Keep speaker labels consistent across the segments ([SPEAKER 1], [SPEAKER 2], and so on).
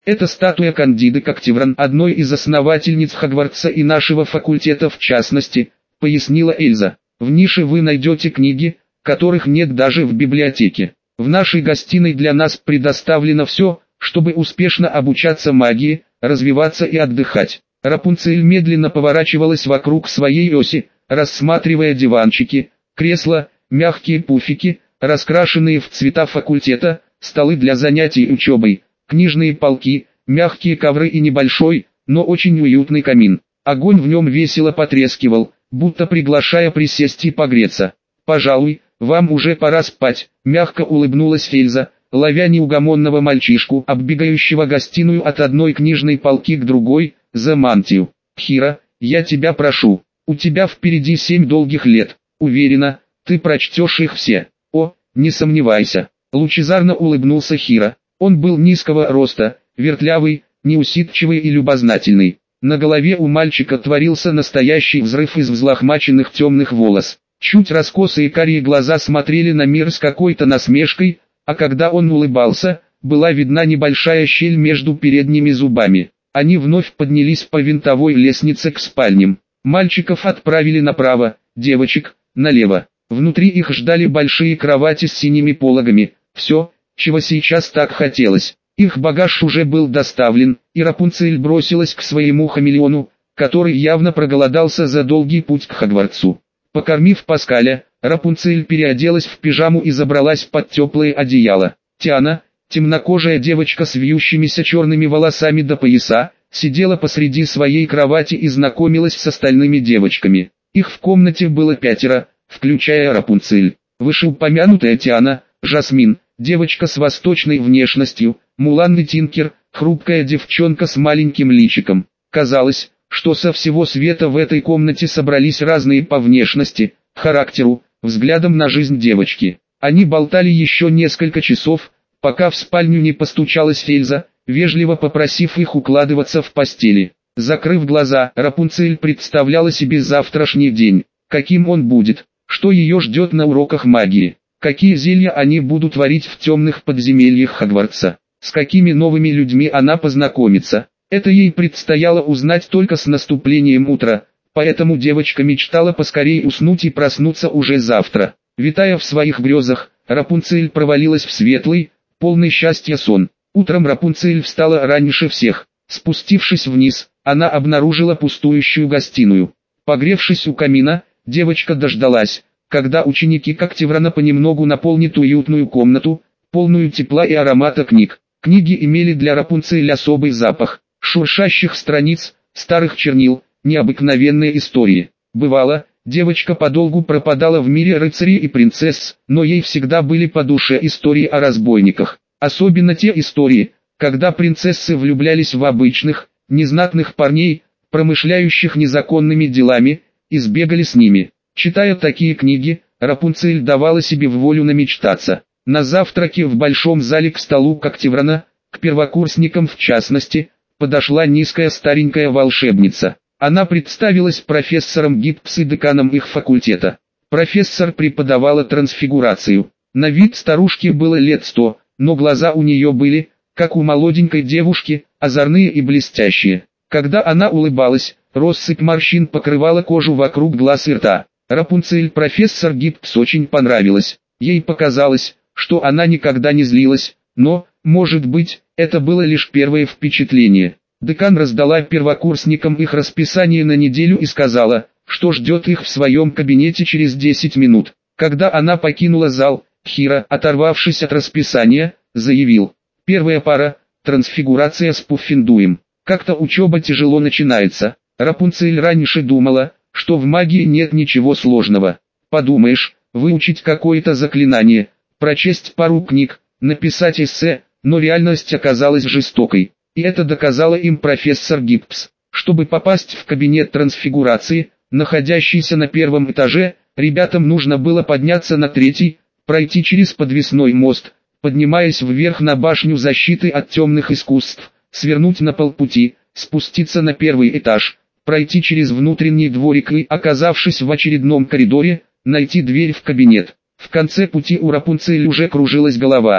[SPEAKER 1] Это статуя Кандиды Коктевран, одной из основательниц Хогвартса и нашего факультета в частности, пояснила Эльза. В нише вы найдете книги, которых нет даже в библиотеке. В нашей гостиной для нас предоставлено все, чтобы успешно обучаться магии, развиваться и отдыхать. Рапунцель медленно поворачивалась вокруг своей оси, рассматривая диванчики, кресла, мягкие пуфики, раскрашенные в цвета факультета, столы для занятий учебой, книжные полки, мягкие ковры и небольшой, но очень уютный камин. Огонь в нем весело потрескивал, будто приглашая присесть и погреться. «Пожалуй, вам уже пора спать», — мягко улыбнулась Эльза, ловя неугомонного мальчишку, оббегающего гостиную от одной книжной полки к другой, за мантию. «Хира, я тебя прошу, у тебя впереди 7 долгих лет, уверена, ты прочтешь их все». «О, не сомневайся», — лучезарно улыбнулся Хира. Он был низкого роста, вертлявый, неусидчивый и любознательный. На голове у мальчика творился настоящий взрыв из взлохмаченных темных волос. Чуть раскосые карие глаза смотрели на мир с какой-то насмешкой, а когда он улыбался, была видна небольшая щель между передними зубами. Они вновь поднялись по винтовой лестнице к спальням. Мальчиков отправили направо, девочек – налево. Внутри их ждали большие кровати с синими пологами. Все, чего сейчас так хотелось. Их багаж уже был доставлен, и Рапунцель бросилась к своему хамелеону, который явно проголодался за долгий путь к Хогвартсу. Покормив Паскаля, Рапунцель переоделась в пижаму и забралась под теплое одеяло. Тиана, темнокожая девочка с вьющимися черными волосами до пояса, сидела посреди своей кровати и знакомилась с остальными девочками. Их в комнате было 5, включая Рапунцель. Вышеупомянутая Тиана, Жасмин, девочка с восточной внешностью, Мулан и Тинкер, хрупкая девчонка с маленьким личиком. Казалось, что со всего света в этой комнате собрались разные по внешности, характеру, взглядам на жизнь девочки. Они болтали еще несколько часов, пока в спальню не постучалась Эльза, вежливо попросив их укладываться в постели. Закрыв глаза, Рапунцель представляла себе завтрашний день, каким он будет, что ее ждет на уроках магии, какие зелья они будут варить в темных подземельях Хогвартса, с какими новыми людьми она познакомится. Это ей предстояло узнать только с наступлением утра, поэтому девочка мечтала поскорее уснуть и проснуться уже завтра. Витая в своих грезах, Рапунцель провалилась в светлый, полный счастья сон. Утром Рапунцель встала раньше всех. Спустившись вниз, она обнаружила пустующую гостиную. Погревшись у камина, девочка дождалась, когда ученики Коктеврана понемногу наполнят уютную комнату, полную тепла и аромата книг. Книги имели для Рапунцель особый запах. Шуршащих страниц, старых чернил, необыкновенные истории. Бывало, девочка подолгу пропадала в мире рыцарей и принцесс, но ей всегда были по душе истории о разбойниках. Особенно те истории, когда принцессы влюблялись в обычных, незнатных парней, промышляющих незаконными делами, и сбегали с ними. Читая такие книги, Рапунцель давала себе в волю намечтаться. На завтраке в большом зале к столу Коктеврана, к первокурсникам в частности, подошла низкая старенькая волшебница. Она представилась профессором Гиппс и деканом их факультета. Профессор преподавала трансфигурацию. На вид старушке было лет 100, но глаза у нее были, как у молоденькой девушки, озорные и блестящие. Когда она улыбалась, россыпь морщин покрывала кожу вокруг глаз и рта. Рапунцель профессор Гиппс очень понравилась. Ей показалось, что она никогда не злилась, но, может быть, это было лишь первое впечатление. Декан раздала первокурсникам их расписание на неделю и сказала, что ждет их в своем кабинете через 10 минут. Когда она покинула зал, Хира, оторвавшись от расписания, заявил: «Первая пара – трансфигурация с Пуффендуем. Как-то учеба тяжело начинается». Рапунцель раньше думала, что в магии нет ничего сложного. Подумаешь, выучить какое-то заклинание, прочесть пару книг, написать эссе, но реальность оказалась жестокой. И это доказала им профессор Гиппс. Чтобы попасть в кабинет трансфигурации, находящийся на 1 этаже, ребятам нужно было подняться на 3, пройти через подвесной мост, поднимаясь вверх на башню защиты от темных искусств, свернуть на полпути, спуститься на 1 этаж, пройти через внутренний дворик и, оказавшись в очередном коридоре, найти дверь в кабинет. В конце пути у Рапунцель уже кружилась голова.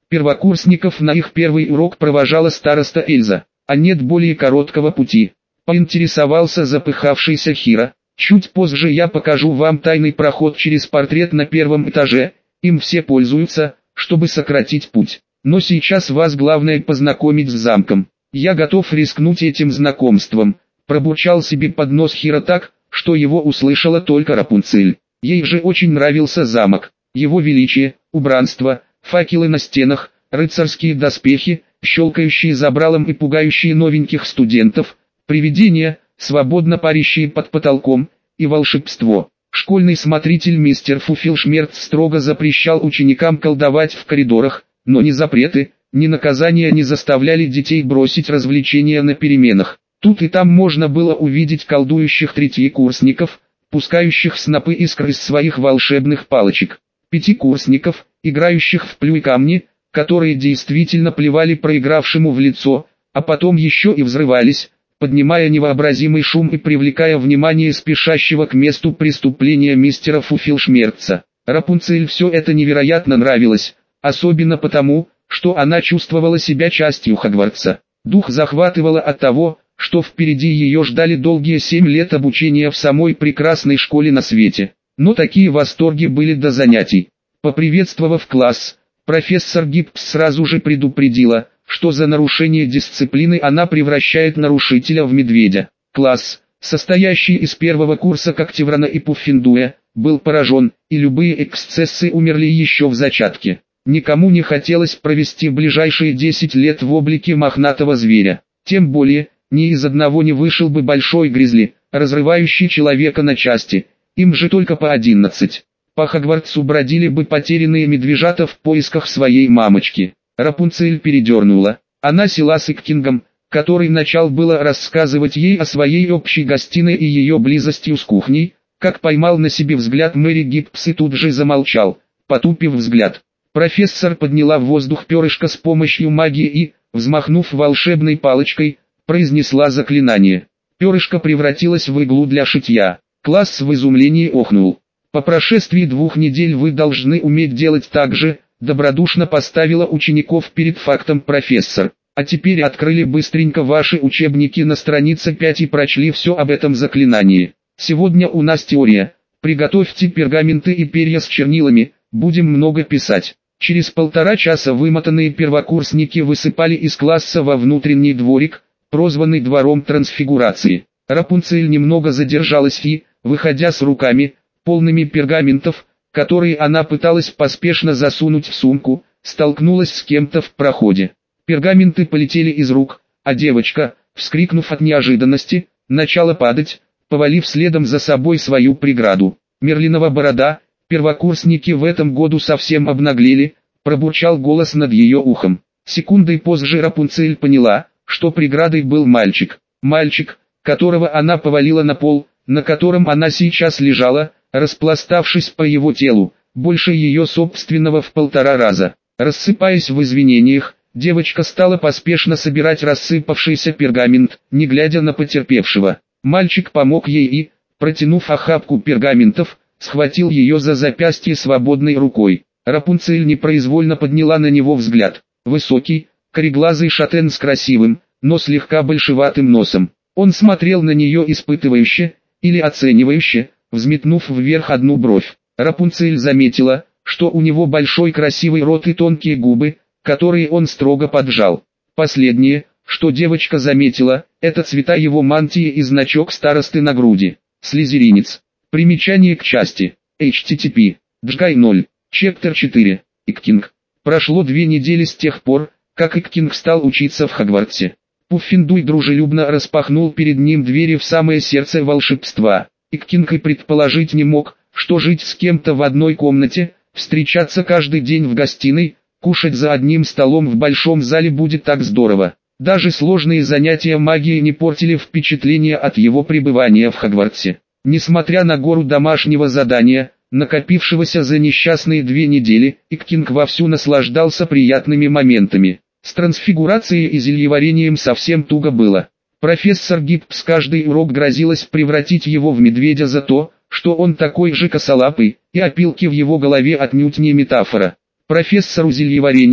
[SPEAKER 1] Первокурсников на их первый урок провожала староста Эльза. А нет более короткого пути, поинтересовался запыхавшийся Хиро. Чуть позже я покажу вам тайный проход через портрет на первом этаже, им все пользуются, чтобы сократить путь. Но сейчас вас главное познакомить с замком. Я готов рискнуть этим знакомством, пробурчал себе под нос Хиро так, что его услышала только Рапунцель. Ей же очень нравился замок, его величие, убранство, факелы на стенах, рыцарские доспехи, щелкающие забралом и пугающие новеньких студентов, привидения, свободно парящие под потолком, и волшебство. Школьный смотритель мистер Фуфелшмерц строго запрещал ученикам колдовать в коридорах, но ни запреты, ни наказания не заставляли детей бросить развлечения на переменах. Тут и там можно было увидеть колдующих третьекурсников, пускающих снопы искр из своих волшебных палочек. Пятикурсников, играющих в плюй камни, которые действительно плевали проигравшему в лицо, а потом еще и взрывались, поднимая невообразимый шум и привлекая внимание спешащего к месту преступления мистера Фуфелшмерца. Рапунцель все это невероятно нравилось, особенно потому, что она чувствовала себя частью Хогвартса. Дух захватывало от того, что впереди ее ждали долгие 7 лет обучения в самой прекрасной школе на свете. Но такие восторги были до занятий. Поприветствовав класс, профессор Гипс сразу же предупредила, что за нарушение дисциплины она превращает нарушителя в медведя. Класс, состоящий из первого курса Когтеврана и Пуффендуя, был поражен, и любые эксцессы умерли еще в зачатке. Никому не хотелось провести ближайшие 10 лет в облике мохнатого зверя. Тем более, ни из одного не вышел бы большой гризли, разрывающий человека на части, им же только по 11. По Хогвартсу бродили бы потерянные медвежата в поисках своей мамочки. Рапунцель передернула. Она села с Иккингом, который начал было рассказывать ей о своей общей гостиной и ее близостью с кухней, как поймал на себе взгляд Мэри Гипс и тут же замолчал, потупив взгляд. Профессор подняла в воздух перышко с помощью магии и, взмахнув волшебной палочкой, произнесла заклинание. Перышко превратилось в иглу для шитья. Класс в изумлении охнул. По прошествии 2 недель вы должны уметь делать так же, добродушно поставила учеников перед фактом профессор. А теперь открыли быстренько ваши учебники на странице 5 и прочли все об этом заклинании. Сегодня у нас теория. Приготовьте пергаменты и перья с чернилами, будем много писать. Через 1,5 часа вымотанные первокурсники высыпали из класса во внутренний дворик, прозванный двором трансфигурации. Рапунцель немного задержалась и, выходя с руками, полными пергаментов, которые она пыталась поспешно засунуть в сумку, столкнулась с кем-то в проходе. Пергаменты полетели из рук, а девочка, вскрикнув от неожиданности, начала падать, повалив следом за собой свою преграду. Мерлинова борода, первокурсники в этом году совсем обнаглели, пробурчал голос над ее ухом. Секундой позже Рапунцель поняла, что преградой был мальчик. Мальчик, которого она повалила на пол, на котором она сейчас лежала, распластавшись по его телу, больше ее собственного в 1,5 раза. Рассыпаясь в извинениях, девочка стала поспешно собирать рассыпавшийся пергамент, не глядя на потерпевшего. Мальчик помог ей и, протянув охапку пергаментов, схватил ее за запястье свободной рукой. Рапунцель непроизвольно подняла на него взгляд. Высокий, кореглазый шатен с красивым, но слегка большеватым носом. Он смотрел на нее испытывающе, или оценивающе, взметнув вверх одну бровь. Рапунцель заметила, что у него большой красивый рот и тонкие губы, которые он строго поджал. Последнее, что девочка заметила, это цвета его мантии и значок старосты на груди. Слизеринец. Примечание к части. http. Джгай 0. Чептер 4. Иккинг. Прошло 2 недели с тех пор, как Иккинг стал учиться в Хогвартсе. Пуффендуй дружелюбно распахнул перед ним двери в самое сердце волшебства. Иккинг и предположить не мог, что жить с кем-то в одной комнате, встречаться каждый день в гостиной, кушать за одним столом в большом зале будет так здорово. Даже сложные занятия магией не портили впечатление от его пребывания в Хогвартсе. Несмотря на гору домашнего задания, накопившегося за несчастные 2 недели, Иккинг вовсю наслаждался приятными моментами. С трансфигурацией и зельеварением совсем туго было. Профессор Гипс каждый урок грозилась превратить его в медведя за то, что он такой же косолапый, и опилки в его голове отнюдь не метафора. Профессору зельеварения,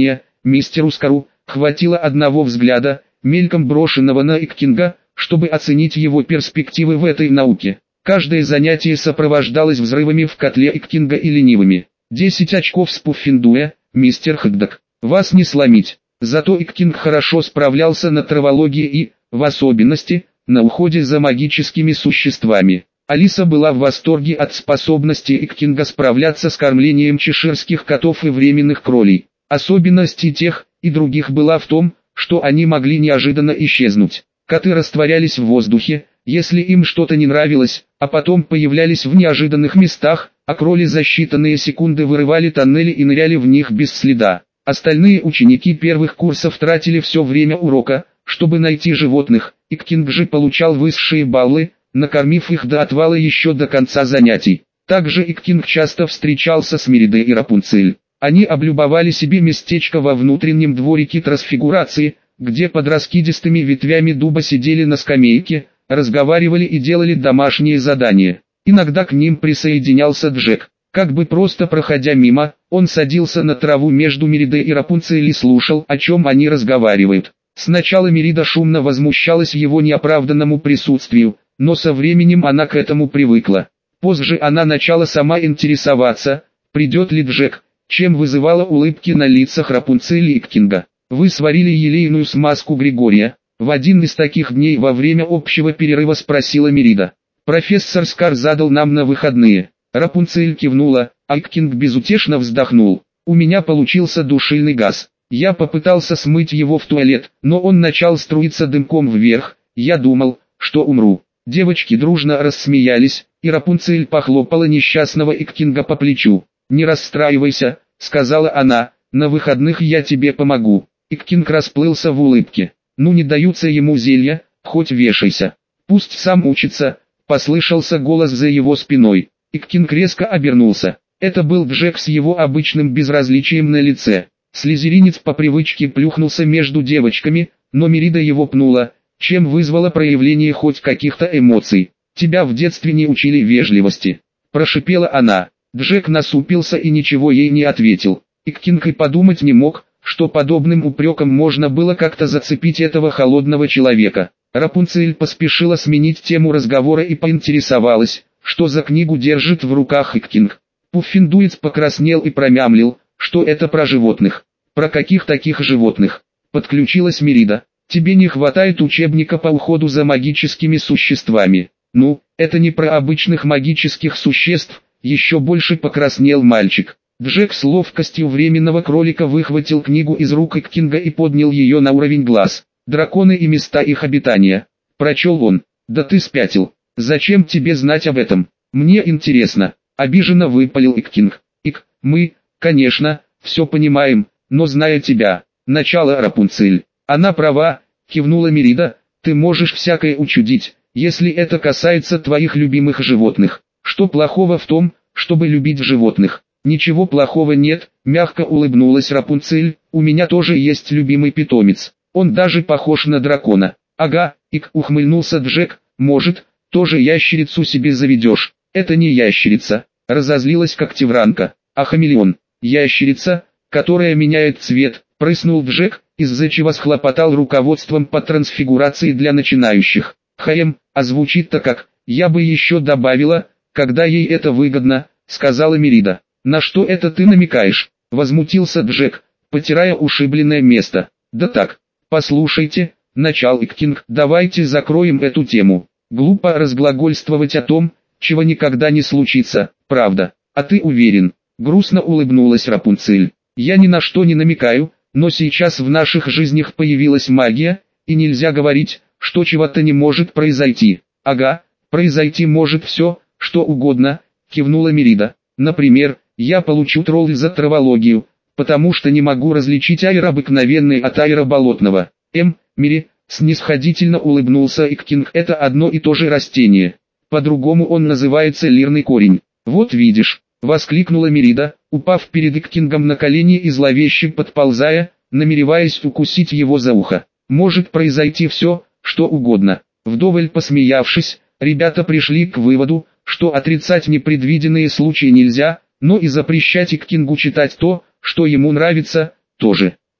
[SPEAKER 1] Мистеру Скару хватило одного взгляда, мельком брошенного на Иккинга, чтобы оценить его перспективы в этой науке. Каждое занятие сопровождалось взрывами в котле Иккинга и ленивыми. 10 очков с Пуффендуя, мистер Хэгдок. Вас не сломить. Зато Иккинг хорошо справлялся на травологии и, в особенности, на уходе за магическими существами. Алиса была в восторге от способности Иккинга справляться с кормлением чеширских котов и временных кролей. Особенность и тех, и других была в том, что они могли неожиданно исчезнуть. Коты растворялись в воздухе, если им что-то не нравилось, а потом появлялись в неожиданных местах, а кроли за считанные секунды вырывали тоннели и ныряли в них без следа. Остальные ученики первых курсов тратили все время урока, чтобы найти животных, Иккинг же получал высшие баллы, накормив их до отвала еще до конца занятий. Также Иккинг часто встречался с Меридой и Рапунцель. Они облюбовали себе местечко во внутреннем дворике трансфигурации, где под раскидистыми ветвями дуба сидели на скамейке, разговаривали и делали домашние задания. Иногда к ним присоединялся Джек. Как бы просто проходя мимо, он садился на траву между Меридой и Рапунцель и слушал, о чем они разговаривают. Сначала Мерида шумно возмущалась его неоправданному присутствию, но со временем она к этому привыкла. Позже она начала сама интересоваться, придет ли Джек, чем вызывала улыбки на лицах Рапунцель и Иккинга. «Вы сварили елейную смазку Григория?» В один из таких дней во время общего перерыва спросила Мерида. «Профессор Скар задал нам на выходные». Рапунцель кивнула, а Иккинг безутешно вздохнул. «У меня получился душильный газ. Я попытался смыть его в туалет, но он начал струиться дымком вверх. Я думал, что умру». Девочки дружно рассмеялись, и Рапунцель похлопала несчастного Иккинга по плечу. «Не расстраивайся», — сказала она, — «на выходных я тебе помогу». Иккинг расплылся в улыбке. «Ну не даются ему зелья, хоть вешайся. Пусть сам учится», — послышался голос за его спиной. Иккинг резко обернулся. Это был Джек с его обычным безразличием на лице. Слизеринец по привычке плюхнулся между девочками, но Мерида его пнула, чем вызвало проявление хоть каких-то эмоций. «Тебя в детстве не учили вежливости», — прошипела она. Джек насупился и ничего ей не ответил. Иккинг и подумать не мог, что подобным упреком можно было как-то зацепить этого холодного человека. Рапунцель поспешила сменить тему разговора и поинтересовалась, что за книгу держит в руках Иккинг. Пуффендуец покраснел и промямлил, что это про животных. «Про каких таких животных?» — подключилась Мерида. «Тебе не хватает учебника по уходу за магическими существами». «Ну, это не про обычных магических существ», — еще больше покраснел мальчик. Джек с ловкостью временного кролика выхватил книгу из рук Иккинга и поднял ее на уровень глаз. «Драконы и места их обитания». Прочел он. «Да ты спятил. Зачем тебе знать об этом? Мне интересно», — обиженно выпалил Иккинг. Мы, конечно, все понимаем, но зная тебя». «Начало, Рапунцель». «Она права», — кивнула Мерида, — «ты можешь всякое учудить, если это касается твоих любимых животных. Что плохого в том, чтобы любить животных?» «Ничего плохого нет», — мягко улыбнулась Рапунцель, — «у меня тоже есть любимый питомец. Он даже похож на дракона». «Ага», — ухмыльнулся Джек, — «может, тоже ящерицу себе заведешь». «Это не ящерица», — разозлилась Когтевранка, — «а хамелеон». «Ящерица, которая меняет цвет», — прыснул Джек, из-за чего схлопотал руководством по трансфигурации для начинающих. А звучит-то как, я бы еще добавила, когда ей это выгодно», — сказала Мерида. «На что это ты намекаешь?» — возмутился Джек, потирая ушибленное место. «Да так, послушайте», — начал Иккинг, — «давайте закроем эту тему. Глупо разглагольствовать о том, чего никогда не случится, правда. А ты уверен?» — грустно улыбнулась Рапунцель. «Я ни на что не намекаю, но сейчас в наших жизнях появилась магия, и нельзя говорить, что чего-то не может произойти». «Ага, произойти может все, что угодно», — кивнула Мерида. «Например, я получу тролль за травологию, потому что не могу различить аэр обыкновенный от аэра болотного». Мири, снисходительно улыбнулся Иккинг, — «это одно и то же растение. По-другому он называется лирный корень». «Вот видишь», — воскликнула Мерида, упав перед Иккингом на колени и зловеще подползая, намереваясь укусить его за ухо. «Может произойти все, что угодно». Вдоволь посмеявшись, ребята пришли к выводу, что отрицать непредвиденные случаи нельзя, но и запрещать Иккингу читать то, что ему нравится, тоже.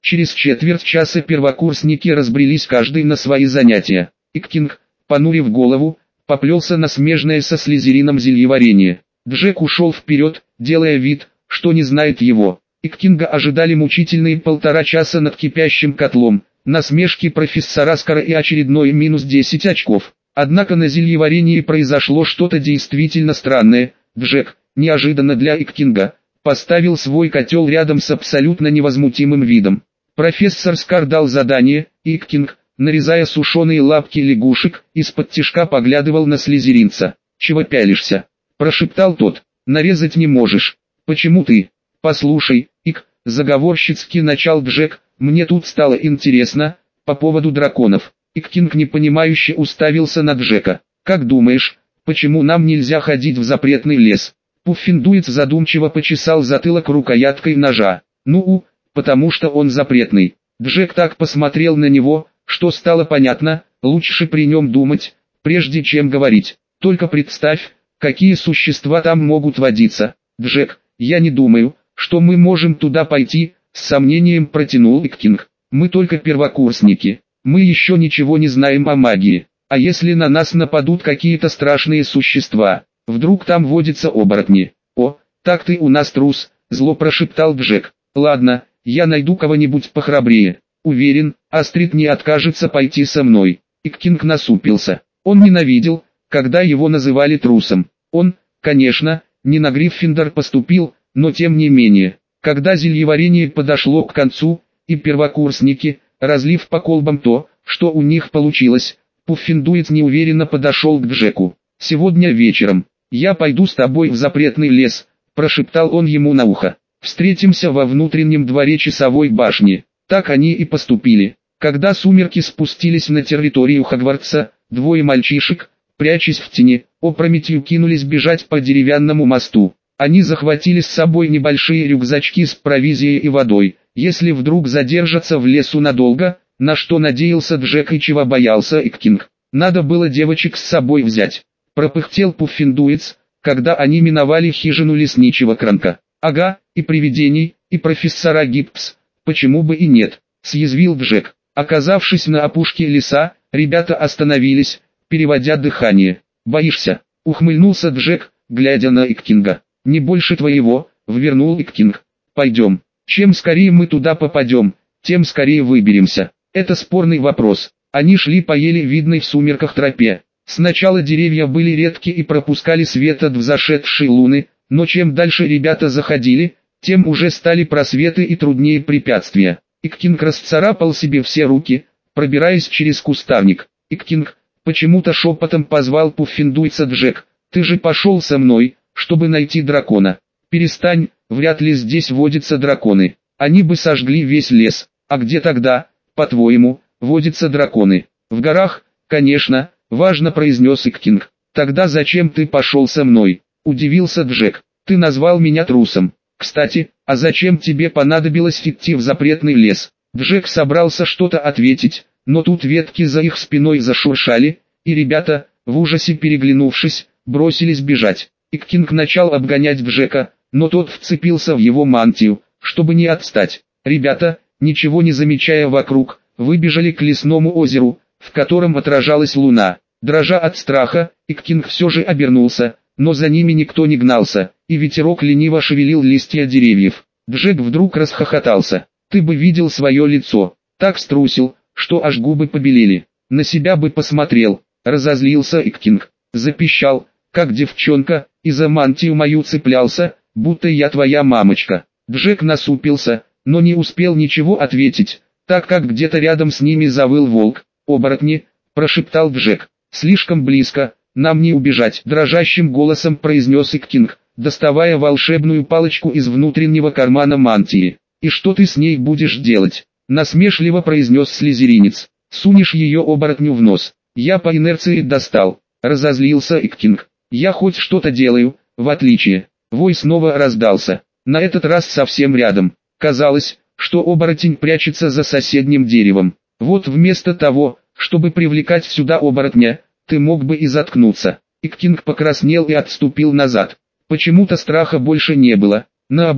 [SPEAKER 1] Через четверть часа первокурсники разбрелись каждый на свои занятия. Иккинг, понурив голову, поплелся на смежное со Слизерином зельеварение. Джек ушел вперед, делая вид, что не знает его. Иккинга ожидали мучительные 1,5 часа над кипящим котлом, насмешки профессора Скара и очередной минус 10 очков. Однако на зельеварении произошло что-то действительно странное. Джек, неожиданно для Иккинга, поставил свой котел рядом с абсолютно невозмутимым видом. Профессор Скар дал задание, и Иккинг, нарезая сушеные лапки лягушек, из-под тишка поглядывал на слизеринца. «Чего пялишься?» – прошептал тот. «Нарезать не можешь. Почему ты?» «Послушай, Ик», – заговорщицки начал Джек, – «мне тут стало интересно, по поводу драконов». Иккинг непонимающе уставился на Джека. «Как думаешь, почему нам нельзя ходить в запретный лес?» Пуффиндуец задумчиво почесал затылок рукояткой ножа. «Ну, потому что он запретный». Джек так посмотрел на него, что стало понятно, лучше при нем думать, прежде чем говорить. «Только представь, какие существа там могут водиться». «Джек, я не думаю, что мы можем туда пойти», — с сомнением протянул Иккинг. «Мы только первокурсники, мы еще ничего не знаем о магии. А если на нас нападут какие-то страшные существа? Вдруг там водятся оборотни?» «О, так ты у нас трус», — зло прошептал Джек. «Ладно, я найду кого-нибудь похрабрее. Уверен, Астрид не откажется пойти со мной». Иккинг насупился. Он ненавидел, когда его называли трусом. Он, конечно, не на Гриффиндор поступил, но тем не менее. Когда зельеварение подошло к концу, и первокурсники, разлив по колбам то, что у них получилось, Пуффиндуец неуверенно подошел к Джеку. «Сегодня вечером я пойду с тобой в запретный лес», – прошептал он ему на ухо. «Встретимся во внутреннем дворе часовой башни». Так они и поступили. Когда сумерки спустились на территорию Хогвартса, двое мальчишек, прячась в тени, опрометью кинулись бежать по деревянному мосту. Они захватили с собой небольшие рюкзачки с провизией и водой, если вдруг задержатся в лесу надолго, на что надеялся Джек и чего боялся Иккинг. «Надо было девочек с собой взять», — пропыхтел Пуффиндуец, когда они миновали хижину лесничего Кранка. «Ага, и привидений, и профессора Гипс, почему бы и нет», — съязвил Джек. Оказавшись на опушке леса, ребята остановились, переводя дыхание. «Боишься?» — ухмыльнулся Джек, глядя на Иккинга. «Не больше твоего», — ввернул Иккинг. «Пойдем. Чем скорее мы туда попадем, тем скорее выберемся». Это спорный вопрос. Они шли по еле видной в сумерках тропе. Сначала деревья были редки и пропускали свет от взошедшей луны, но чем дальше ребята заходили, тем уже стали просветы и труднее препятствия. Иккинг расцарапал себе все руки, пробираясь через кустарник. «Иккинг», почему-то шепотом позвал Пуффиндуйца Джек, «ты же пошел со мной, чтобы найти дракона». «Перестань, вряд ли здесь водятся драконы. Они бы сожгли весь лес. А где тогда, по-твоему, водятся драконы?» «В горах, конечно», — важно произнес Иккинг. «Тогда зачем ты пошел со мной?» — удивился Джек. «Ты назвал меня трусом. Кстати, а зачем тебе понадобилось идти в запретный лес?» Джек собрался что-то ответить, но тут ветки за их спиной зашуршали, и ребята, в ужасе переглянувшись, бросились бежать. Иккинг начал обгонять Джека, но тот вцепился в его мантию, чтобы не отстать. Ребята, ничего не замечая вокруг, выбежали к лесному озеру, в котором отражалась луна. Дрожа от страха, Иккинг все же обернулся, но за ними никто не гнался, и ветерок лениво шевелил листья деревьев. Джек вдруг расхохотался. «Ты бы видел свое лицо, так струсил, что аж губы побелели. На себя бы посмотрел», — разозлился Иккинг. Запищал, как девчонка, и за мантию мою цеплялся, будто я твоя мамочка. Джек насупился, но не успел ничего ответить, так как где-то рядом с ними завыл волк. «Оборотни», — прошептал Джек. «Слишком близко, нам не убежать», — дрожащим голосом произнес Иккинг, доставая волшебную палочку из внутреннего кармана мантии. «И что ты с ней будешь делать?» — насмешливо произнес слизеринец. «Сунешь ее оборотню в нос». «Я по инерции достал», — разозлился Иккинг. «Я хоть что-то делаю, в отличие». Вой снова раздался, на этот раз совсем рядом. Казалось, что оборотень прячется за соседним деревом. «Вот вместо того, чтобы привлекать сюда оборотня, ты мог бы и заткнуться». Иккинг покраснел и отступил назад. Почему-то страха больше не было. Наоборот,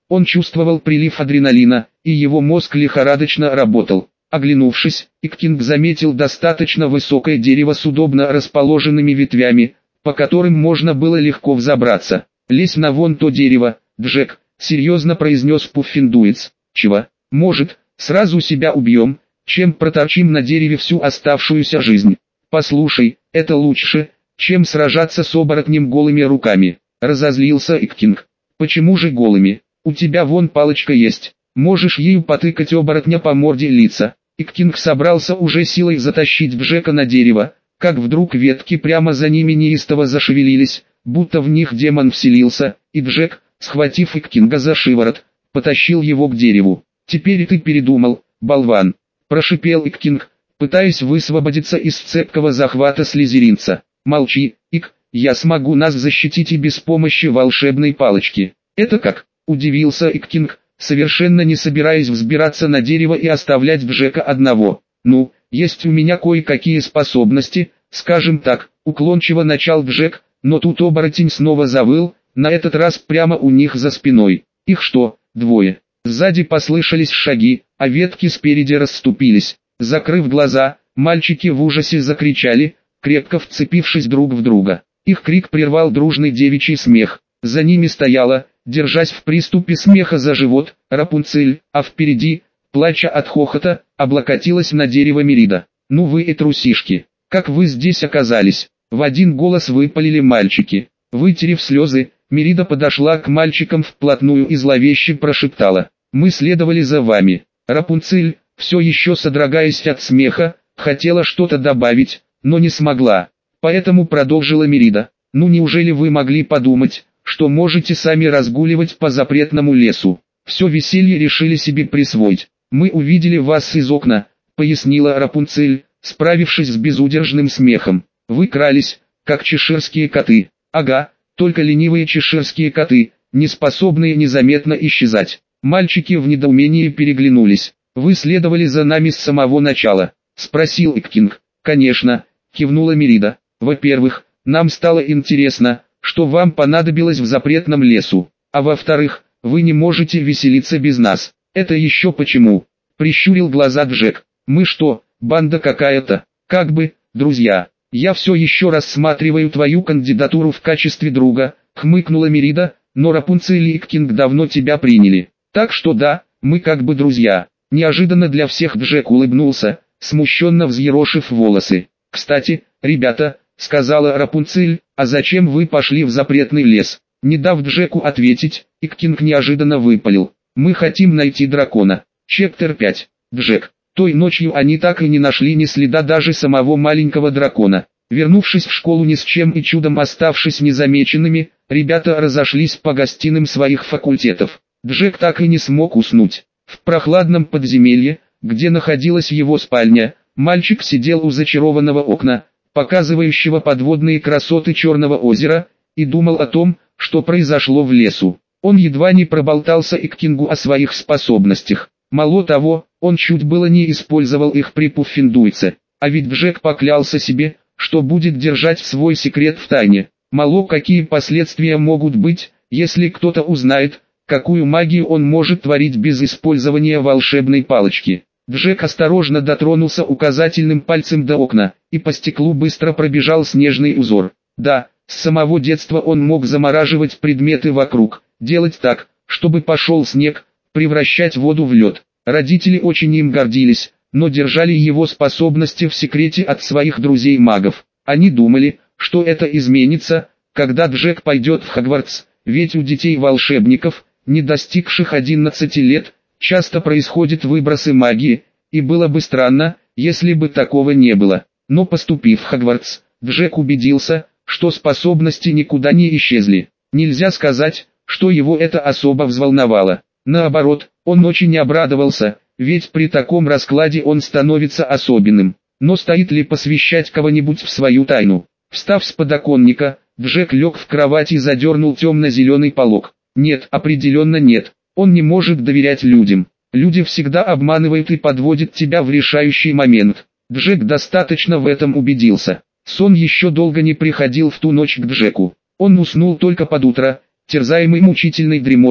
[SPEAKER 1] Он чувствовал прилив адреналина, и его мозг лихорадочно работал. Оглянувшись, Иккинг заметил достаточно высокое дерево с удобно расположенными ветвями, по которым можно было легко взобраться. «Лезь на вон то дерево, Джек», — серьезно произнес пуффиндуец. «Чего? Может, сразу себя убьем, чем проторчим на дереве всю оставшуюся жизнь? Послушай, это лучше, чем сражаться с оборотнем голыми руками», — разозлился Иккинг. «Почему же голыми? У тебя вон палочка есть, можешь ею потыкать оборотня по морде лица». Иккинг собрался уже силой затащить Джека на дерево, как вдруг ветки прямо за ними неистово зашевелились, будто в них демон вселился, и Джек, схватив Иккинга за шиворот, потащил его к дереву. «Теперь ты передумал, болван», — прошипел Иккинг, пытаясь высвободиться из цепкого захвата слизеринца. «Молчи, Ик, я смогу нас защитить и без помощи волшебной палочки». «Это как?» — удивился Иккинг, совершенно не собираясь взбираться на дерево и оставлять Джека одного. «Ну, есть у меня кое-какие способности, скажем так», — уклончиво начал Джек, но тут оборотень снова завыл, на этот раз прямо у них за спиной. «Их что, двое?» Сзади послышались шаги, а ветки спереди расступились. Закрыв глаза, мальчики в ужасе закричали, крепко вцепившись друг в друга. Их крик прервал дружный девичий смех. За ними стояла, держась в приступе смеха за живот, Рапунцель, а впереди, плача от хохота, облокотилась на дерево Мерида. «Ну вы и трусишки, как вы здесь оказались?» В один голос выпалили мальчики. Вытерев слезы, Мерида подошла к мальчикам вплотную и зловеще прошептала: «Мы следовали за вами». Рапунцель, все еще содрогаясь от смеха, хотела что-то добавить, но не смогла. Поэтому продолжила Мерида: «Ну неужели вы могли подумать, что можете сами разгуливать по запретному лесу? Все веселье решили себе присвоить. Мы увидели вас из окна», — пояснила Рапунцель, справившись с безудержным смехом. «Вы крались, как чеширские коты». «Ага, только ленивые чеширские коты, не способные незаметно исчезать». Мальчики в недоумении переглянулись. «Вы следовали за нами с самого начала?» — спросил Иккинг. «Конечно», — кивнула Мерида. «Во-первых, нам стало интересно, что вам понадобилось в запретном лесу, а во-вторых, вы не можете веселиться без нас». «Это еще почему?» — прищурил глаза Джек. «Мы что, банда какая-то?» «Как бы, друзья. Я все еще рассматриваю твою кандидатуру в качестве друга», — хмыкнула Мерида, «но Рапунцель и Иккинг давно тебя приняли. Так что да, мы как бы друзья». Неожиданно для всех Джек улыбнулся, смущенно взъерошив волосы. «Кстати, ребята», — сказала Рапунцель, — «а зачем вы пошли в запретный лес?» Не дав Джеку ответить, Иккинг неожиданно выпалил: «Мы хотим найти дракона». Чептер 5. Джек. Той ночью они так и не нашли ни следа даже самого маленького дракона. Вернувшись в школу ни с чем и чудом оставшись незамеченными, ребята разошлись по гостиным своих факультетов. Джек так и не смог уснуть. В прохладном подземелье, где находилась его спальня, мальчик сидел у зачарованного окна, показывающего подводные красоты Черного озера, и думал о том, что произошло в лесу. Он едва не проболтался Иккингу о своих способностях. Мало того, он чуть было не использовал их при Пуффиндуйце. А ведь Джек поклялся себе, что будет держать свой секрет в тайне. Мало какие последствия могут быть, если кто-то узнает, какую магию он может творить без использования волшебной палочки. Джек осторожно дотронулся указательным пальцем до окна, и по стеклу быстро пробежал снежный узор. Да, с самого детства он мог замораживать предметы вокруг, делать так, чтобы пошел снег, превращать воду в лед. Родители очень им гордились, но держали его способности в секрете от своих друзей-магов. Они думали, что это изменится, когда Джек пойдет в Хогвартс, ведь у детей-волшебников, не достигших 11 лет, часто происходят выбросы магии, и было бы странно, если бы такого не было. Но поступив в Хогвартс, Джек убедился, что способности никуда не исчезли. Нельзя сказать, что его это особо взволновало. Наоборот, он очень обрадовался, ведь при таком раскладе он становится особенным. Но стоит ли посвящать кого-нибудь в свою тайну? Встав с подоконника, Джек лег в кровать и задернул темно-зеленый полог. Нет, определенно нет. Он не может доверять людям. Люди всегда обманывают и подводят тебя в решающий момент. Джек достаточно в этом убедился. Сон еще долго не приходил в ту ночь к Джеку. Он уснул только под утро, терзаемый мучительной дремотой,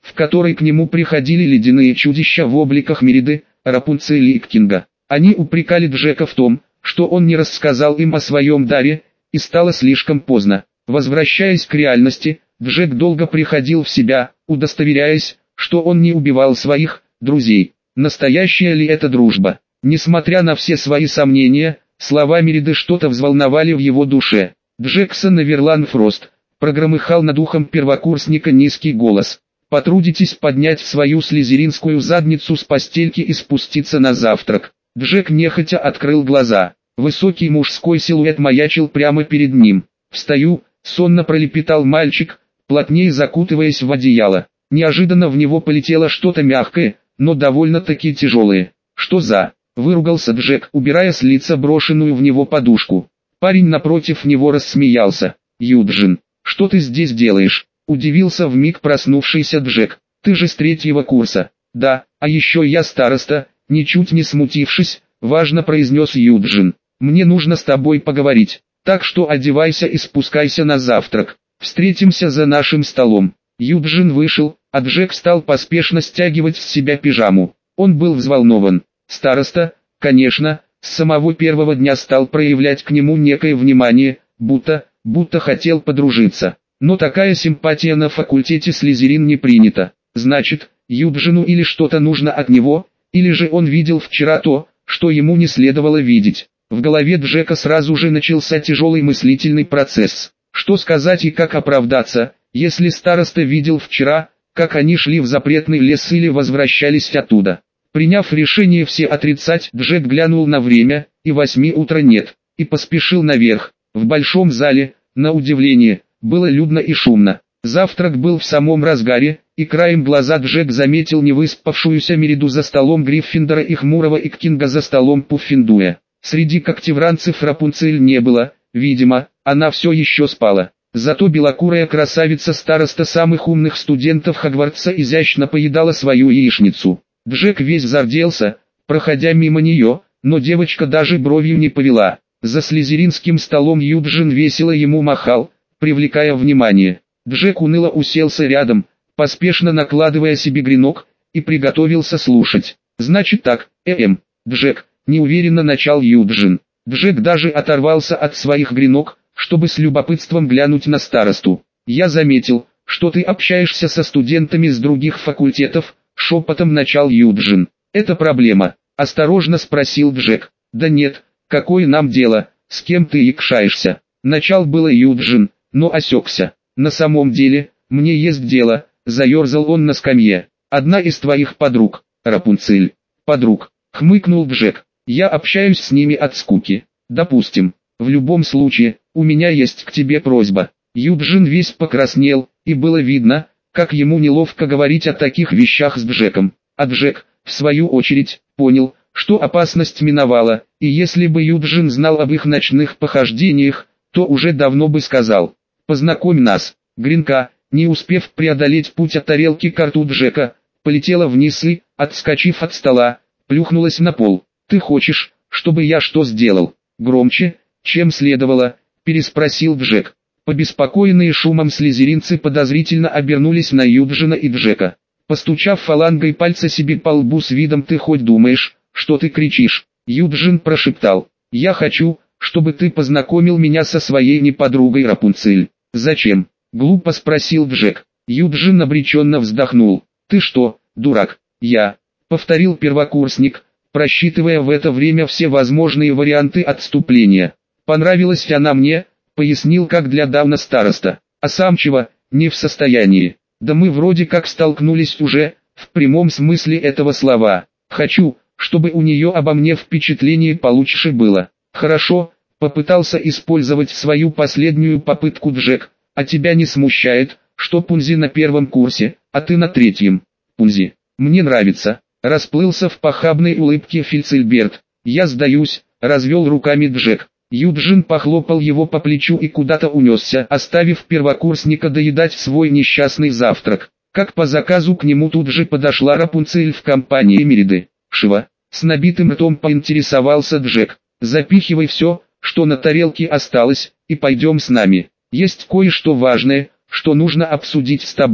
[SPEAKER 1] в которой к нему приходили ледяные чудища в обликах Мериды, Рапунцель и Кинга. Они упрекали Джека в том, что он не рассказал им о своем даре, и стало слишком поздно. Возвращаясь к реальности, Джек долго приходил в себя, удостоверяясь, что он не убивал своих друзей. Настоящая ли это дружба? Несмотря на все свои сомнения, слова Мериды что-то взволновали в его душе. Джексон Эверлан Фрост, прогромыхал над ухом первокурсника низкий голос. Потрудитесь поднять свою слизеринскую задницу с постельки и спуститься на завтрак. Джек нехотя открыл глаза. Высокий мужской силуэт маячил прямо перед ним. «Встаю», — сонно пролепетал мальчик, плотнее закутываясь в одеяло. Неожиданно в него полетело что-то мягкое, но довольно-таки тяжелое. «Что за...» — выругался Джек, убирая с лица брошенную в него подушку. Парень напротив него рассмеялся. «Юджин, что ты здесь делаешь?» — удивился вмиг проснувшийся Джек. «Ты же с 3-го курса». «Да, а еще я староста», — ничуть не смутившись, важно произнес Юджин. «Мне нужно с тобой поговорить, так что одевайся и спускайся на завтрак. Встретимся за нашим столом». Юджин вышел, а Джек стал поспешно стягивать с себя пижаму. Он был взволнован. Староста, конечно, с самого первого дня стал проявлять к нему некое внимание, будто хотел подружиться. Но такая симпатия на факультете Слизерин не принята. Значит, Юджину или что-то нужно от него, или же он видел вчера то, что ему не следовало видеть. В голове Джека сразу же начался тяжелый мыслительный процесс. Что сказать и как оправдаться, если староста видел вчера, как они шли в запретный лес или возвращались оттуда. Приняв решение все отрицать, Джек глянул на время, и 8 утра нет, и поспешил наверх. В большом зале, на удивление, было людно и шумно. Завтрак был в самом разгаре, и краем глаза Джек заметил невыспавшуюся Мериду за столом Гриффиндора и хмурого Иккинга за столом Пуффендуя. Среди когтевранцев Рапунцель не было, видимо, она все еще спала. Зато белокурая красавица-староста самых умных студентов Хогвартса изящно поедала свою яичницу. Джек весь зарделся, проходя мимо нее, но девочка даже бровью не повела. За слизеринским столом Юджин весело ему махал, привлекая внимание. Джек уныло уселся рядом, поспешно накладывая себе гренок, и приготовился слушать. «Значит так, Джек», — неуверенно начал Юджин. Джек даже оторвался от своих гренок, чтобы с любопытством глянуть на старосту. «Я заметил, что ты общаешься со студентами с других факультетов», — шепотом начал Юджин. «Это проблема?» — осторожно спросил Джек. «Да нет, какое нам дело, с кем ты якшаешься?» Начал было Юджин, но осекся. «На самом деле, мне есть дело», — заерзал он на скамье. «Одна из твоих подруг, Рапунцель». «Подруг», — хмыкнул Джек. «Я общаюсь с ними от скуки. Допустим. В любом случае, у меня есть к тебе просьба». Юджин весь покраснел, и было видно, как ему неловко говорить о таких вещах с Джеком. А Джек, в свою очередь, понял, что опасность миновала, и если бы Юджин знал об их ночных похождениях, то уже давно бы сказал: «Познакомь нас». Гренка, не успев преодолеть путь от тарелки к рту Джека, полетела вниз и, отскочив от стола, плюхнулась на пол. «Ты хочешь, чтобы я что сделал?» «Громче, чем следовало», — переспросил Джек. Побеспокоенные шумом слизеринцы подозрительно обернулись на Юджина и Джека. Постучав фалангой пальца себе по лбу с видом «ты хоть думаешь, что ты кричишь?» Юджин прошептал: «Я хочу, чтобы ты познакомил меня со своей неподругой Рапунцель». «Зачем?» — глупо спросил Джек. Юджин обреченно вздохнул. «Ты что, дурак?» «Я», — повторил первокурсник, просчитывая в это время все возможные варианты отступления. «Понравилась она мне», — пояснил как для давно староста. «А сам чего, не в состоянии. Да мы вроде как столкнулись уже, в прямом смысле этого слова. Хочу, чтобы у нее обо мне впечатление получше было». «Хорошо», — попытался использовать свою последнюю попытку Джек. «А тебя не смущает, что Пунзи на 1-м курсе, а ты на 3-м?» «Пунзи, мне нравится», — расплылся в похабной улыбке Фильцельберт. «Я сдаюсь», — развел руками Джек. Юджин похлопал его по плечу и куда-то унесся, оставив первокурсника доедать свой несчастный завтрак. Как по заказу к нему тут же подошла Рапунцель в компании Мериды. «Шива», — с набитым ртом поинтересовался Джек. «Запихивай все, что на тарелке осталось, и пойдем с нами. Есть кое-что важное, что нужно обсудить с тобой».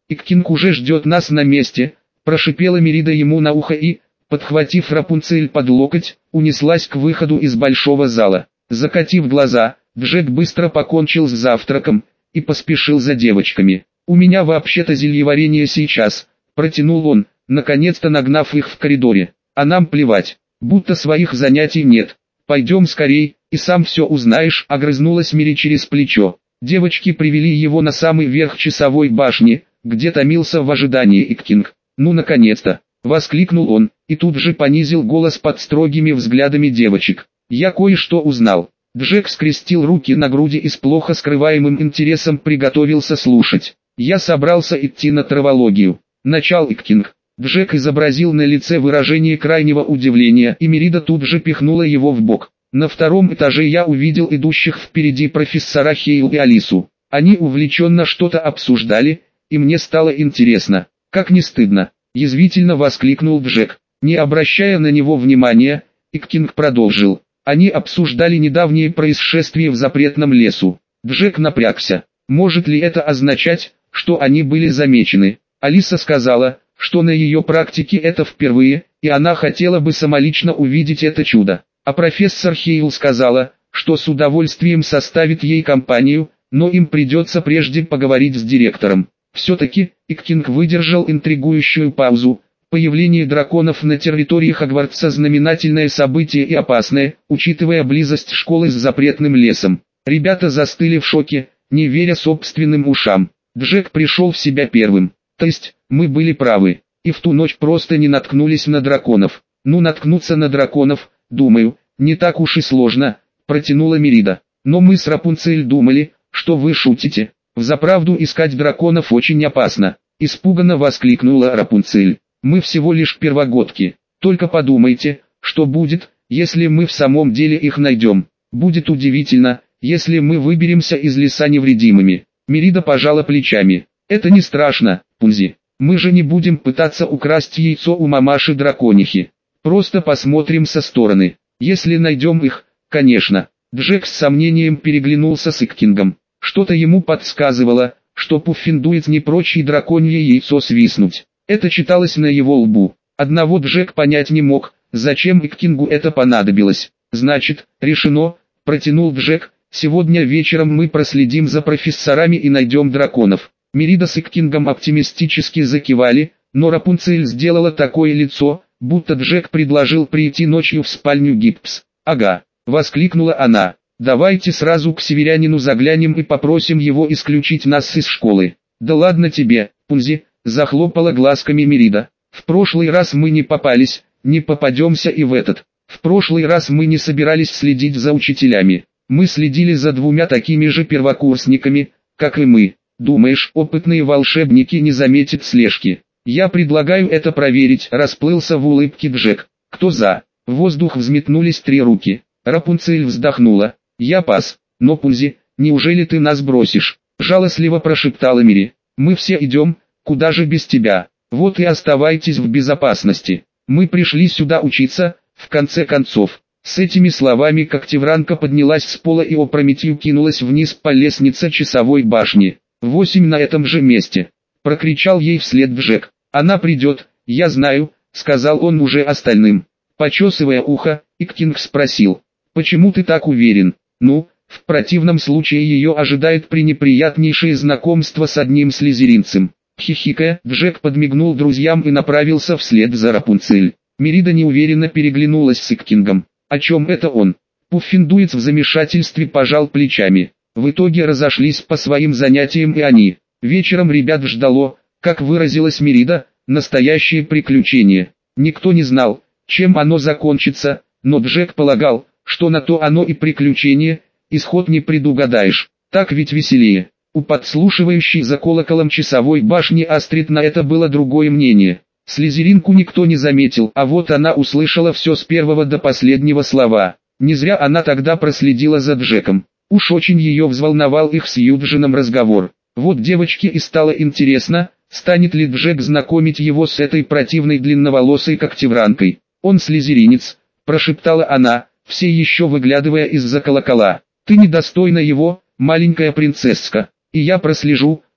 [SPEAKER 1] Иккинг уже ждет нас на месте», – прошипела Мерида ему на ухо и, подхватив Рапунцель под локоть, унеслась к выходу из большого зала. Закатив глаза, Джек быстро покончил с завтраком и поспешил за девочками. «У меня вообще-то зельеварение сейчас», – протянул он, наконец-то нагнав их в коридоре. «А нам плевать, будто своих занятий нет. Пойдем скорей, и сам все узнаешь», – огрызнулась Мири через плечо. Девочки привели его на самый верх часовой башни, где томился в ожидании Иккинг. «Ну наконец-то!» – воскликнул он, и тут же понизил голос под строгими взглядами девочек. «Я кое-что узнал». Джек скрестил руки на груди и с плохо скрываемым интересом приготовился слушать. «Я собрался идти на травологию». Начал Иккинг. Джек изобразил на лице выражение крайнего удивления, и Мерида тут же пихнула его в бок. На втором этаже я увидел идущих впереди профессора Хейл и Алису. Они увлеченно что-то обсуждали, и мне стало интересно. «Как не стыдно!» – язвительно воскликнул Джек. Не обращая на него внимания, Иккинг продолжил. Они обсуждали недавнее происшествие в запретном лесу. Джек напрягся. Может ли это означать, что они были замечены? Алиса сказала, что на ее практике это впервые, и она хотела бы самолично увидеть это чудо. А профессор Хейл сказала, что с удовольствием составит ей компанию, но им придется прежде поговорить с директором. Все-таки, Иккинг выдержал интригующую паузу. Появление драконов на территории Хогвартса знаменательное событие и опасное, учитывая близость школы с запретным лесом. Ребята застыли в шоке, не веря собственным ушам. Джек пришел в себя первым. То есть, мы были правы, и в ту ночь просто не наткнулись на драконов. Ну, наткнуться на драконов, думаю, не так уж и сложно, протянула Мерида. Но мы с Рапунцель думали, что вы шутите. Взаправду искать драконов очень опасно, испуганно воскликнула Рапунцель. Мы всего лишь первогодки. Только подумайте, что будет, если мы в самом деле их найдем. Будет удивительно, если мы выберемся из леса невредимыми. Мерида пожала плечами. Это не страшно, Пунзи. Мы же не будем пытаться украсть яйцо у мамаши-драконихи. Просто посмотрим со стороны. Если найдем их, конечно. Джек с сомнением переглянулся с Иккингом. Что-то ему подсказывало, что Пуффиндует не прочь и драконье яйцо свистнуть. Это читалось на его лбу. Одного Джек понять не мог, зачем Иккингу это понадобилось. «Значит, решено», – протянул Джек, – «сегодня вечером мы проследим за профессорами и найдем драконов». Мерида с Иккингом оптимистически закивали, но Рапунцель сделала такое лицо, будто Джек предложил прийти ночью в спальню Гипс. «Ага», – воскликнула она, – «давайте сразу к северянину заглянем и попросим его исключить нас из школы». «Да ладно тебе, Пунзи», – захлопала глазками Мерида. «В прошлый раз мы не попались, не попадемся и в этот. В прошлый раз мы не собирались следить за учителями. Мы следили за двумя такими же первокурсниками, как и мы. Думаешь, опытные волшебники не заметят слежки? Я предлагаю это проверить», – расплылся в улыбке Джек. «Кто за?» В воздух взметнулись 3 руки. Рапунцель вздохнула. «Я пас. Но, Пунзи, неужели ты нас бросишь?» – жалостливо прошептала Мири. «Мы все идем, куда же без тебя? Вот и оставайтесь в безопасности. Мы пришли сюда учиться, в конце концов». С этими словами Когтевранка поднялась с пола и опрометью кинулась вниз по лестнице часовой башни. 8 на этом же месте. Прокричал ей вслед Джек. «Она придет, я знаю», — сказал он уже остальным. Почесывая ухо, Иккинг спросил. «Почему ты так уверен?» «Ну, в противном случае ее ожидает пренеприятнейшее знакомство с одним слизеринцем». Хихикая, Джек подмигнул друзьям и направился вслед за Рапунцель. Мерида неуверенно переглянулась с Иккингом. «О чем это он?» Пуффиндует в замешательстве пожал плечами. В итоге разошлись по своим занятиям и они. Вечером ребят ждало, как выразилась Мерида, настоящее приключение. Никто не знал, чем оно закончится, но Джек полагал, что на то оно и приключение, исход не предугадаешь. Так ведь веселее. У подслушивающей за колоколом часовой башни Астрид на это было другое мнение. Слизеринку никто не заметил, а вот она услышала все с первого до последнего слова. Не зря она тогда проследила за Джеком. Уж очень ее взволновал их с Юджином разговор. Вот девочке и стало интересно, станет ли Джек знакомить его с этой противной длинноволосой когтевранкой. «Он слизеринец», – прошептала она, все еще выглядывая из-за колокола. «Ты недостойна его, маленькая принцесска, и я прослежу,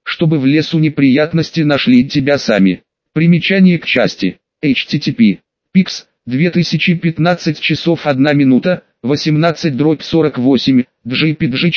[SPEAKER 1] чтобы в лесу неприятности нашли тебя сами. Примечание к части. http. Pix, 2015 часов 1 минута, 18/48, JPG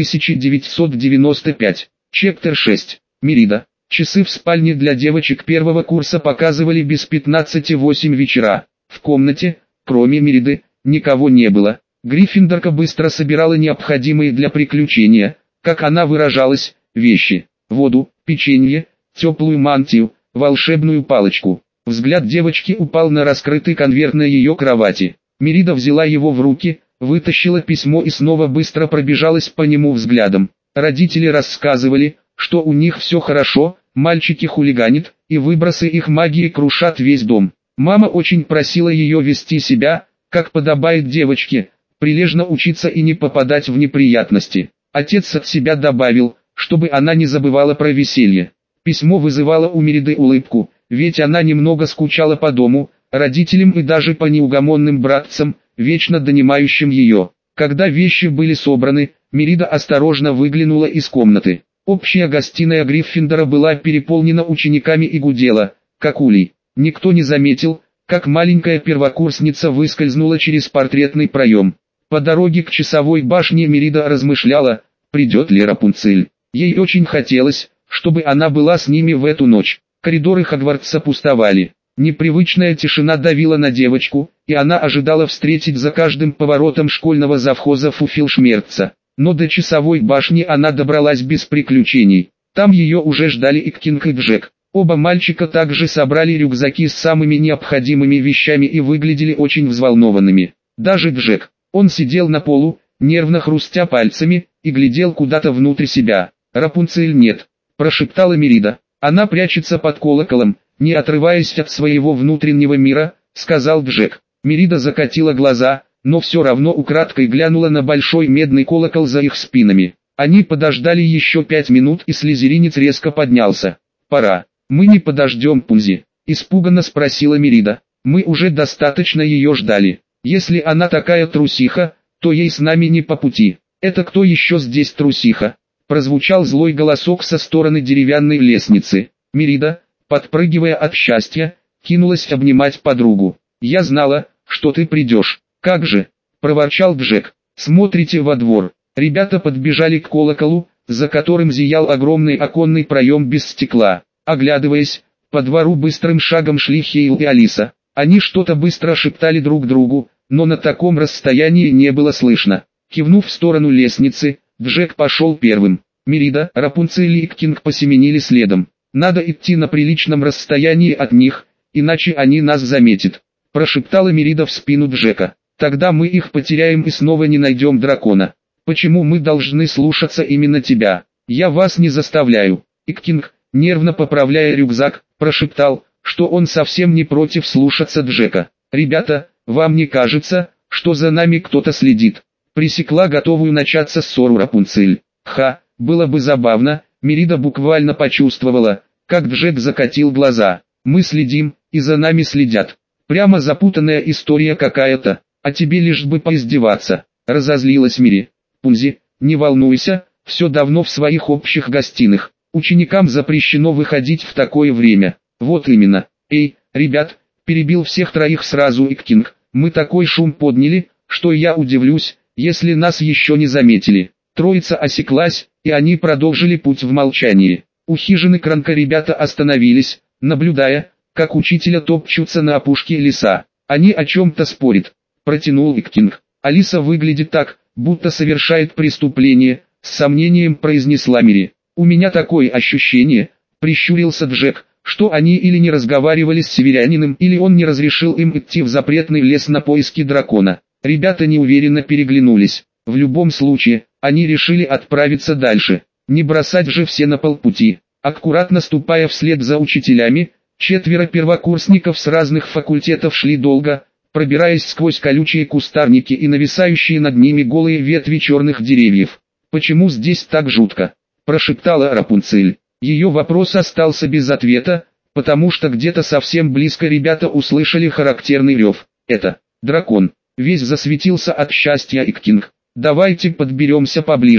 [SPEAKER 1] 4995. Чептер 6. Мерида. Часы в спальне для девочек первого курса показывали без 15:08 вечера. В комнате, кроме Мериды, никого не было. Гриффиндорка быстро собирала необходимые для приключения, как она выражалась, вещи: воду, печенье, теплую мантию, волшебную палочку. Взгляд девочки упал на раскрытый конверт на ее кровати. Мерида взяла его в руки, вытащила письмо и снова быстро пробежалась по нему взглядом. Родители рассказывали, что у них все хорошо, мальчики хулиганят, и выбросы их магии крушат весь дом. Мама очень просила ее вести себя, как подобает девочке, прилежно учиться и не попадать в неприятности. Отец от себя добавил, чтобы она не забывала про веселье. Письмо вызывало у Мериды улыбку, ведь она немного скучала по дому, родителям и даже по неугомонным братцам, вечно донимающим ее. Когда вещи были собраны, Мерида осторожно выглянула из комнаты. Общая гостиная Гриффиндора была переполнена учениками и гудела, как улей. Никто не заметил, как маленькая первокурсница выскользнула через портретный проем. По дороге к часовой башне Мерида размышляла, придет ли Рапунцель. Ей очень хотелось, чтобы она была с ними в эту ночь. Коридоры Хогвартса пустовали. Непривычная тишина давила на девочку, и она ожидала встретить за каждым поворотом школьного завхоза Фуфелшмерца. Но до часовой башни она добралась без приключений. Там ее уже ждали Иккинг и Джек. Оба мальчика также собрали рюкзаки с самыми необходимыми вещами и выглядели очень взволнованными. Даже Джек. Он сидел на полу, нервно хрустя пальцами, и глядел куда-то внутрь себя. «Рапунцель нет», – прошептала Мерида. «Она прячется под колоколом, не отрываясь от своего внутреннего мира», – сказал Джек. Мерида закатила глаза, но все равно украдкой глянула на большой медный колокол за их спинами. Они подождали еще 5 минут, и слизеринец резко поднялся. «Пора». «Мы не подождем Пунзи», – испуганно спросила Мерида. «Мы уже достаточно ее ждали. Если она такая трусиха, то ей с нами не по пути». «Это кто еще здесь трусиха?» – прозвучал злой голосок со стороны деревянной лестницы. Мерида, подпрыгивая от счастья, кинулась обнимать подругу. «Я знала, что ты придешь». «Как же?» – проворчал Джек. «Смотрите во двор». Ребята подбежали к колоколу, за которым зиял огромный оконный проем без стекла. Оглядываясь, по двору быстрым шагом шли Хейл и Алиса. Они что-то быстро шептали друг другу, но на таком расстоянии не было слышно. Кивнув в сторону лестницы, Джек пошел первым. Мерида, Рапунцель и Иккинг посеменили следом. «Надо идти на приличном расстоянии от них, иначе они нас заметят», – прошептала Мерида в спину Джека. «Тогда мы их потеряем и снова не найдем дракона. Почему мы должны слушаться именно тебя? Я вас не заставляю». Иккинг, нервно поправляя рюкзак, прошептал, что он совсем не против слушаться Джека. «Ребята, вам не кажется, что за нами кто-то следит?» Пресекла готовую начаться ссору Рапунцель. Было бы забавно. Мерида буквально почувствовала, как Джек закатил глаза. «Мы следим, и за нами следят. Прямо запутанная история какая-то, а тебе лишь бы поиздеваться», – разозлилась Мири. «Пунзи, не волнуйся, все давно в своих общих гостиных. Ученикам запрещено выходить в такое время». «Вот именно. Эй, ребят», – перебил всех троих сразу Иккинг, – «мы такой шум подняли, что я удивлюсь, если нас еще не заметили». Троица осеклась, и они продолжили путь в молчании. У хижины Кранка ребята остановились, наблюдая, как учителя топчутся на опушке леса. «Они о чем-то спорят», – протянул Иккинг. «Алиса выглядит так, будто совершает преступление», – с сомнением произнесла Мири. «У меня такое ощущение», – прищурился Джек, – «что они или не разговаривали с северянином, или он не разрешил им идти в запретный лес на поиски дракона». Ребята неуверенно переглянулись. В любом случае, они решили отправиться дальше. Не бросать же все на полпути. Аккуратно ступая вслед за учителями, 4 первокурсников с разных факультетов шли долго, пробираясь сквозь колючие кустарники и нависающие над ними голые ветви черных деревьев. «Почему здесь так жутко?» – прошептала Рапунцель. Ее вопрос остался без ответа, потому что где-то совсем близко ребята услышали характерный рев. «Это дракон!» Весь засветился от счастья Иккинг. «Давайте подберемся поближе».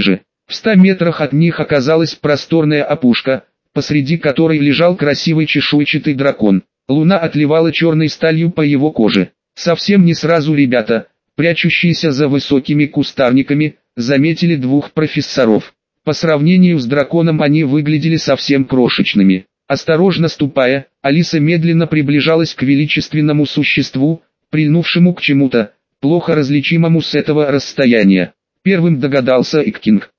[SPEAKER 1] В 100 метрах от них оказалась просторная опушка, посреди которой лежал красивый чешуйчатый дракон. Луна отливала черной сталью по его коже. Совсем не сразу ребята, прячущиеся за высокими кустарниками, заметили двух профессоров. По сравнению с драконом они выглядели совсем крошечными. Осторожно ступая, Алиса медленно приближалась к величественному существу, прильнувшему к чему-то, плохо различимому с этого расстояния. Первым догадался Иккинг.